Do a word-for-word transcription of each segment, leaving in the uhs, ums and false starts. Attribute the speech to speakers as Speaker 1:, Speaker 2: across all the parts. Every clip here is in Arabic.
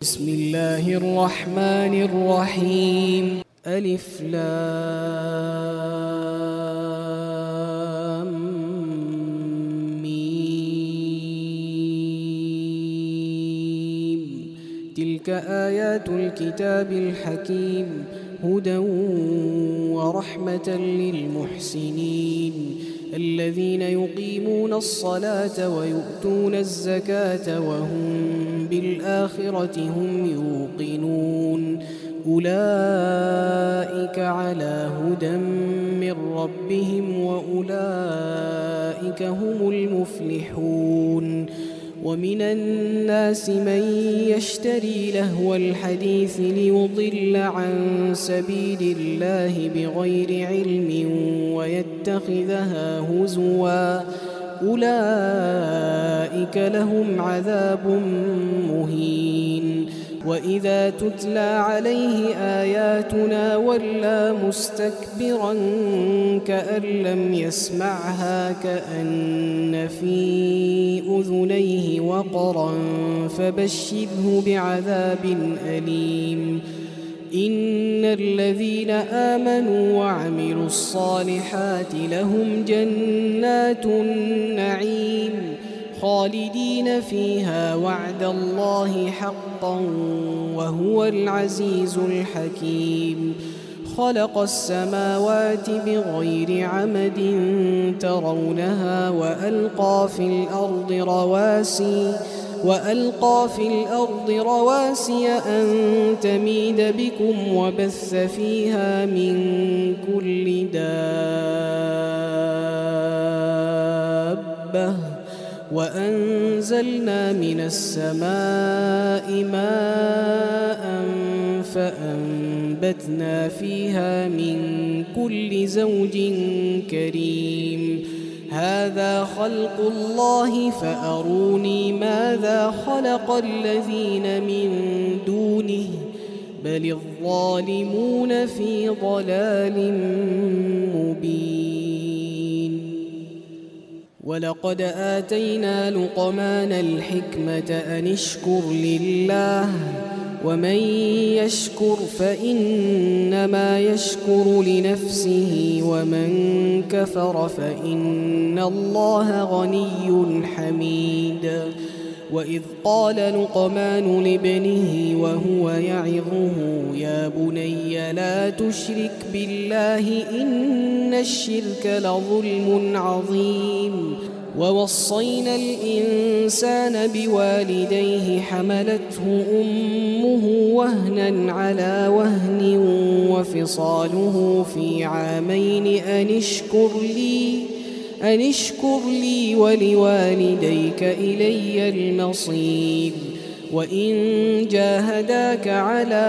Speaker 1: بسم الله الرحمن الرحيم. ألف لام ميم. تلك آيات الكتاب الحكيم، هدى ورحمة للمحسنين الذين يقيمون الصلاة ويؤتون الزكاة وهم بالآخرة هم يوقنون. أولئك على هدى من ربهم وأولئك هم المفلحون. ومن الناس من يشتري لهو الحديث ليضل عن سبيل الله بغير علم ويتخذها هزوا، أولئك لهم عذاب مهين. وإذا تتلى عليه آياتنا ولى مستكبرا كأن لم يسمعها كأن في أذنيه وقرا، فبشره بعذاب أليم. إن الذين آمنوا وعملوا الصالحات لهم جنات النعيم خالدين فيها، وعد الله حقا وهو العزيز الحكيم. خلق السماوات بغير عمد ترونها وألقى في الأرض رواسي وألقى في الأرض رواسي أن تميد بكم وبث فيها من كل دابة، وأنزلنا من السماء ماء فأنبتنا فيها من كل زوج كريم. هذا خلق الله فأروني ماذا خلق الذين من دونه بل الظالمون في ضلال مبين. ولقد آتينا لقمان الحكمة أن اشكر لله، ومن يشكر فإنما يشكر لنفسه، ومن كفر فإن الله غني حميد. وإذ قال لقمان لابنه وهو يعظه يا بني لا تشرك بالله إن الشرك لظلم عظيم. ووصينا الإنسان بوالديه حملته أمه وهنا على وهن وفصاله في عامين أن اشكر لي أن اشكر لي ولوالديك إلي المصير. وإن جاهداك على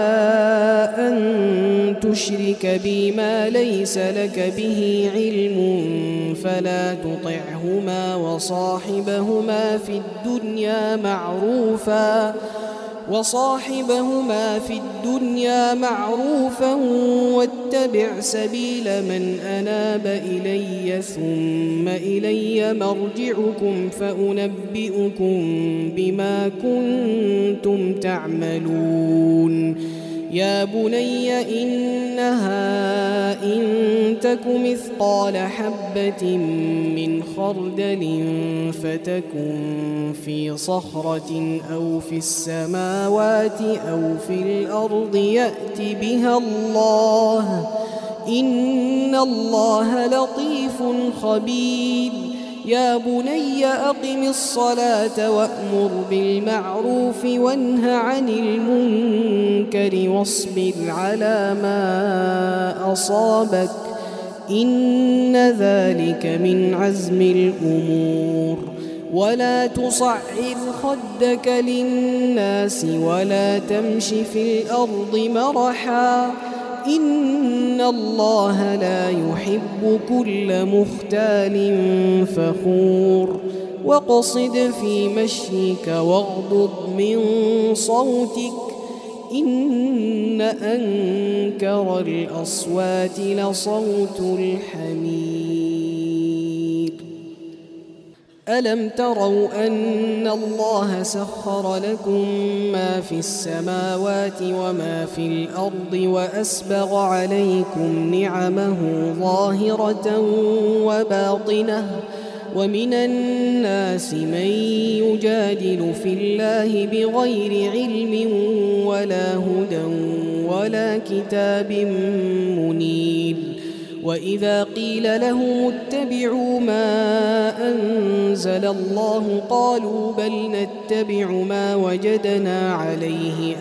Speaker 1: أن تشرك بي ما ليس لك به علم فلا تطعهما وصاحبهما في الدنيا معروفا وصاحبهما في الدنيا معروفا واتبع سبيل من أناب إلي ثم إلي مرجعكم فأنبئكم بما كنتم تعملون. يا بني إنها إن تك مثقال حبة من خردل فتكن في صخرة أو في السماوات أو في الأرض يأت بها الله، إن الله لطيف خبير. يا بني أقم الصلاة وأمر بالمعروف وانه عن المنكر واصبر على ما أصابك، إن ذلك من عزم الأمور. ولا تصعر خدك للناس ولا تمش في الأرض مرحا، إن الله لا يحب كل مختال فخور. واقصد في مشيك واغضض من صوتك، إن أنكر الأصوات لصوت الحمير. ألم تروا أن الله سخر لكم ما في السماوات وما في الأرض وأسبغ عليكم نعمه ظاهرة وباطنة ومن الناس من يجادل في الله بغير علم ولا هدى ولا كتاب منير وإذا قيل لهم اتبعوا ما أنزل الله قالوا بل نتبع ما وجدنا عليه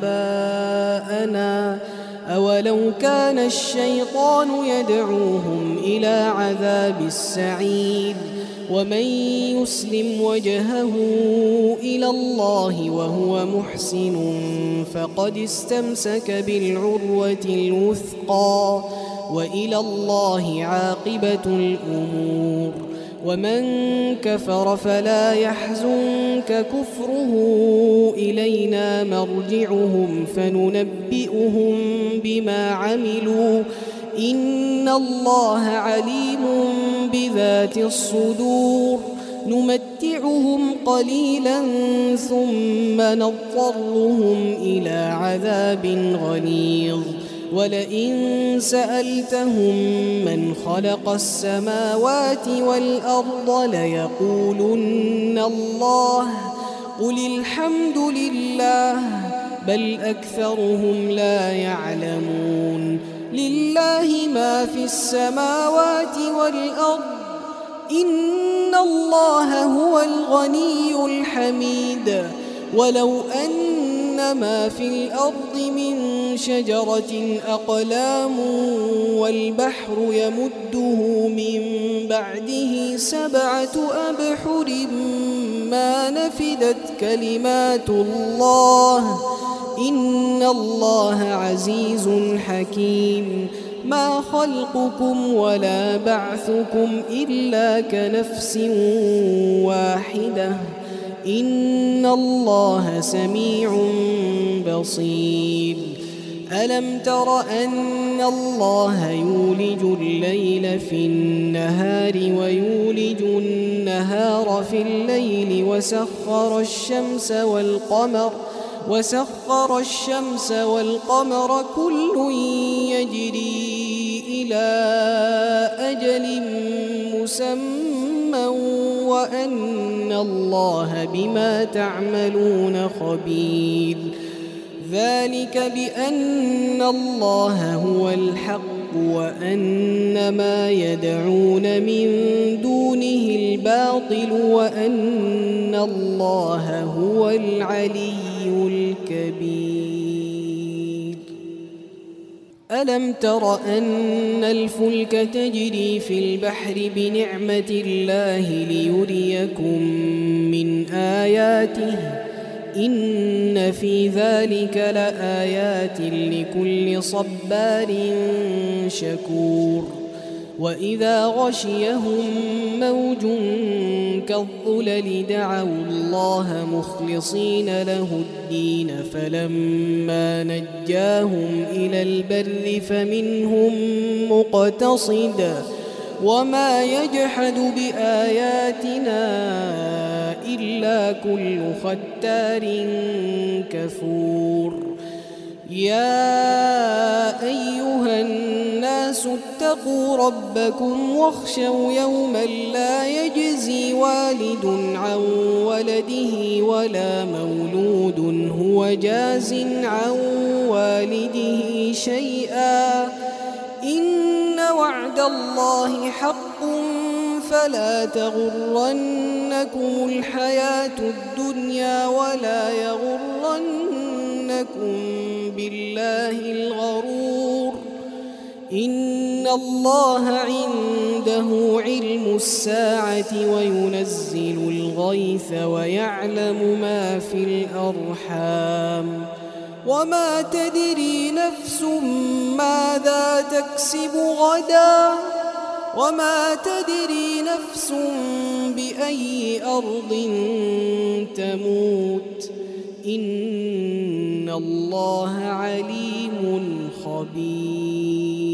Speaker 1: آباءنا أولو كان الشيطان يدعوهم إلى عذاب السعير ومن يسلم وجهه إلى الله وهو محسن فقد استمسك بالعروة الوثقى وإلى الله عاقبة الأمور ومن كفر فلا يحزنك كفره إلينا مرجعهم فننبئهم بما عملوا إن الله عليم بذات الصدور نمتعهم قليلا ثم نضطرهم إلى عذاب غليظ ولئن سألتهم من خلق السماوات والأرض ليقولن الله قل الحمد لله بل أكثرهم لا يعلمون لله ما في السماوات والأرض إن الله هو الغني الحميد ولو أن ما في الأرض من شجرة أقلام والبحر يمده من بعده سبعة أبحر ما نفدت كلمات الله إن الله عزيز حكيم ما خلقكم ولا بعثكم إلا كنفس واحدة إن الله سميع بصير ألم تر أن الله يولج الليل في النهار ويولج النهار في الليل وسخر الشمس والقمر وسخر الشمس والقمر كل يجري إلى أجل مسمى وأن الله بما تعملون خبير ذلك بأن الله هو الحق وأن ما يدعون من دونه الباطل وأن الله هو العلي الكبير ألم تر أن الفلك تجري في البحر بنعمة الله ليريكم من آياته إن في ذلك لآيات لكل صبار شكور وإذا غشيهم موج كالظلل دعوا الله مخلصين له الدين فلما نجاهم إلى البر فمنهم مقتصد وما يجحد بآياتنا إلا كل ختار كفور يا أيها الناس اتقوا ربكم واخشوا يوما لا يجزي والد عن ولده ولا مولود هو جاز عن والده شيئا إن وعد الله حق فلا تغرنكم الحياة الدنيا ولا يغرنكم بالله الغرور إن الله عنده علم الساعة وينزل الغيث ويعلم ما في الأرحام وما تدري نفس ماذا تكسب غدا وما تدري نفس بأي أرض تموت إن الله عليم خبير